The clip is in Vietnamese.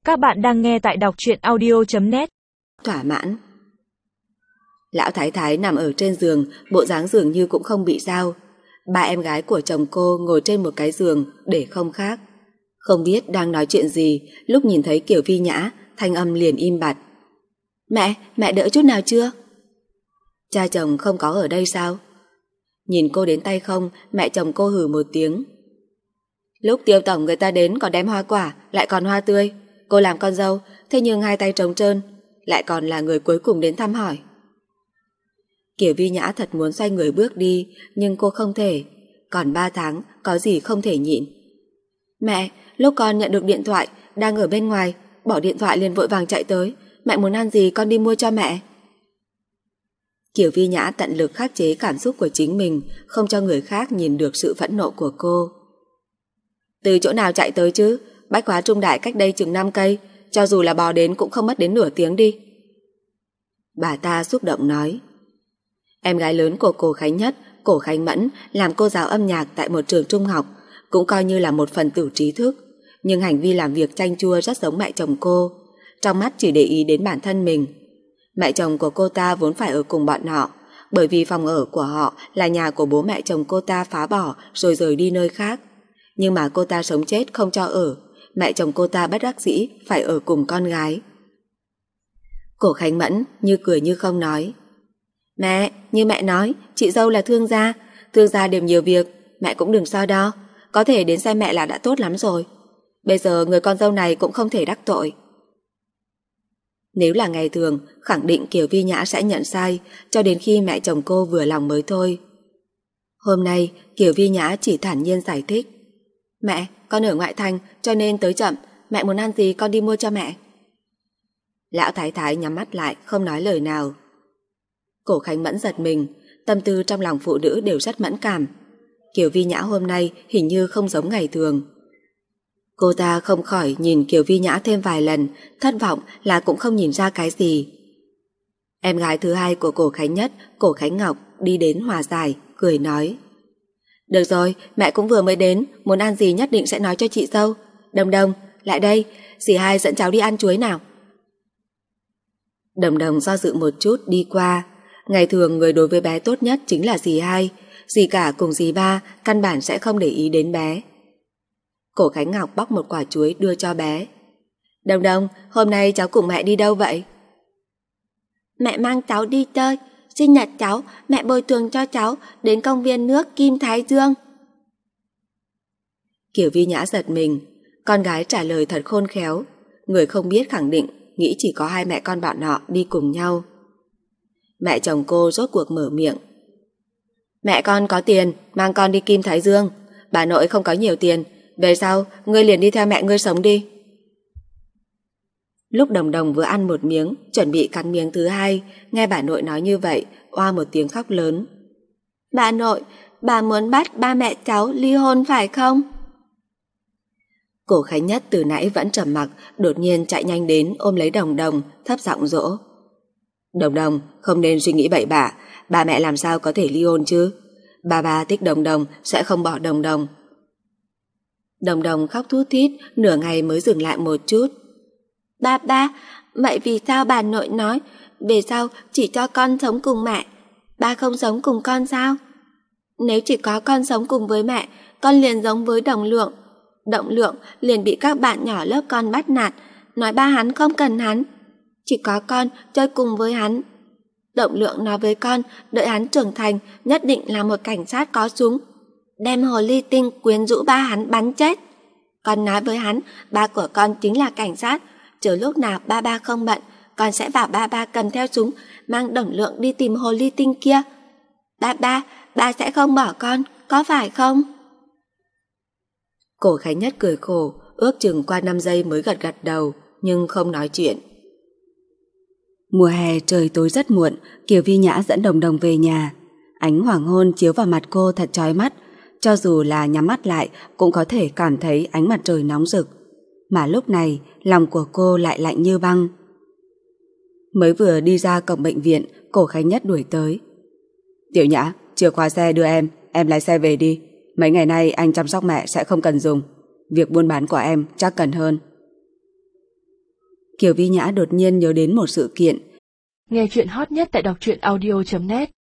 Các bạn đang nghe tại đọc truyện audio.net. Thỏa mãn. Lão Thái Thái nằm ở trên giường, bộ dáng dường như cũng không bị sao. Ba em gái của chồng cô ngồi trên một cái giường để không khác. Không biết đang nói chuyện gì, lúc nhìn thấy Kiều Vi Nhã, thanh âm liền im bặt. Mẹ đỡ chút nào chưa? Cha chồng không có ở đây sao? Nhìn cô đến tay không, mẹ chồng cô hừ một tiếng. Lúc Tiêu tổng người ta đến còn đem hoa quả, lại còn hoa tươi. Cô làm con dâu, thế nhưng hai tay trống trơn, lại còn là người cuối cùng đến thăm hỏi. Kiều Vi Nhã thật muốn xoay người bước đi, nhưng cô không thể. Còn 3 tháng, có gì không thể nhịn. Mẹ, lúc con nhận được điện thoại, đang ở bên ngoài, bỏ điện thoại liền vội vàng chạy tới. Mẹ muốn ăn gì con đi mua cho mẹ. Kiều Vi Nhã tận lực khắc chế cảm xúc của chính mình, không cho người khác nhìn được sự phẫn nộ của cô. Từ chỗ nào chạy tới chứ? Bách Hóa Trung Đại cách đây chừng 5 cây, cho dù là bò đến cũng không mất đến nửa tiếng đi. Bà ta xúc động nói. Em gái lớn của Cổ Khánh Nhất, Cổ Khánh Mẫn, làm cô giáo âm nhạc tại một trường trung học, cũng coi như là một phần tử trí thức, nhưng hành vi làm việc chanh chua rất giống mẹ chồng cô, trong mắt chỉ để ý đến bản thân mình. Mẹ chồng của cô ta vốn phải ở cùng bọn họ, bởi vì phòng ở của họ là nhà của bố mẹ chồng cô ta phá bỏ rồi rời đi nơi khác. Nhưng mà cô ta sống chết không cho ở, mẹ chồng cô ta bất đắc dĩ phải ở cùng con gái. Cổ Khánh Mẫn như cười như không nói. Mẹ, như mẹ nói, chị dâu là thương gia đều nhiều việc, mẹ cũng đừng so đo, có thể đến xem mẹ là đã tốt lắm rồi. Bây giờ người con dâu này cũng không thể đắc tội. Nếu là ngày thường, khẳng định Kiều Vi Nhã sẽ nhận sai, cho đến khi mẹ chồng cô vừa lòng mới thôi. Hôm nay, Kiều Vi Nhã chỉ thản nhiên giải thích. Mẹ, con ở ngoại thành cho nên tới chậm, mẹ muốn ăn gì con đi mua cho mẹ. Lão Thái Thái nhắm mắt lại không nói lời nào. Cổ Khánh Mẫn giật mình, tâm tư trong lòng phụ nữ đều rất mẫn cảm. Kiều Vi Nhã hôm nay hình như không giống ngày thường. Cô ta không khỏi nhìn Kiều Vi Nhã thêm vài lần, thất vọng là cũng không nhìn ra cái gì. Em gái thứ hai của Cổ Khánh Nhất, Cổ Khánh Ngọc đi đến hòa giải, cười nói. Được rồi, mẹ cũng vừa mới đến, muốn ăn gì nhất định sẽ nói cho chị dâu. Đồng Đồng, lại đây, dì hai dẫn cháu đi ăn chuối nào. Đồng Đồng do dự một chút đi qua. Ngày thường người đối với bé tốt nhất chính là dì hai, dì cả cùng dì ba căn bản sẽ không để ý đến bé. Cổ Khánh Ngọc bóc một quả chuối đưa cho bé. Đồng Đồng, hôm nay cháu cùng mẹ đi đâu vậy? Mẹ mang cháu đi chơi, sinh nhật cháu, mẹ bồi thường cho cháu đến công viên nước Kim Thái Dương. Kiều Vi Nhã giật mình, con gái trả lời thật khôn khéo, người không biết khẳng định nghĩ chỉ có hai mẹ con bọn họ đi cùng nhau. Mẹ chồng cô rốt cuộc mở miệng. Mẹ con có tiền, mang con đi Kim Thái Dương, bà nội không có nhiều tiền, về sau ngươi liền đi theo mẹ ngươi sống đi. Lúc Đồng Đồng vừa ăn một miếng, chuẩn bị cắn miếng thứ hai, nghe bà nội nói như vậy, oa một tiếng khóc lớn. Bà nội, bà muốn bắt ba mẹ cháu ly hôn phải không? Cổ Khánh Nhất từ nãy vẫn trầm mặc, đột nhiên chạy nhanh đến ôm lấy Đồng Đồng, thấp giọng dỗ. Đồng Đồng, không nên suy nghĩ bậy bạ, ba mẹ làm sao có thể ly hôn chứ? Ba thích Đồng Đồng, sẽ không bỏ Đồng Đồng. Đồng Đồng khóc thút thít, nửa ngày mới dừng lại một chút. Ba, vậy vì sao bà nội nói về sau chỉ cho con sống cùng mẹ, ba không sống cùng con sao? Nếu chỉ có con sống cùng với mẹ, con liền giống với Đồng Lượng. Đồng Lượng liền bị các bạn nhỏ lớp con bắt nạt, nói ba hắn không cần hắn, chỉ có con chơi cùng với hắn. Đồng Lượng nói với con, đợi hắn trưởng thành nhất định là một cảnh sát có súng, đem hồ ly tinh quyến rũ ba hắn bắn chết. Con nói với hắn, ba của con chính là cảnh sát, chờ lúc nào ba không bận, con sẽ bảo ba cầm theo súng, mang Đồng Lượng đi tìm hồ ly tinh kia. Ba sẽ không bỏ con, có phải không? Cổ Khánh Nhất cười khổ, ước chừng qua 5 giây mới gật đầu, nhưng không nói chuyện. Mùa hè trời tối rất muộn, Kiều Vi Nhã dẫn Đồng Đồng về nhà. Ánh hoàng hôn chiếu vào mặt cô thật chói mắt, cho dù là nhắm mắt lại cũng có thể cảm thấy ánh mặt trời nóng rực. Mà lúc này, lòng của cô lại lạnh như băng. Mới vừa đi ra cổng bệnh viện, Cổ Khánh Nhất đuổi tới. Tiểu Nhã, chìa khóa xe đưa em lái xe về đi. Mấy ngày nay anh chăm sóc mẹ sẽ không cần dùng. Việc buôn bán của em chắc cần hơn. Kiều Vi Nhã đột nhiên nhớ đến một sự kiện. Nghe chuyện hot nhất tại đọc truyện audio.net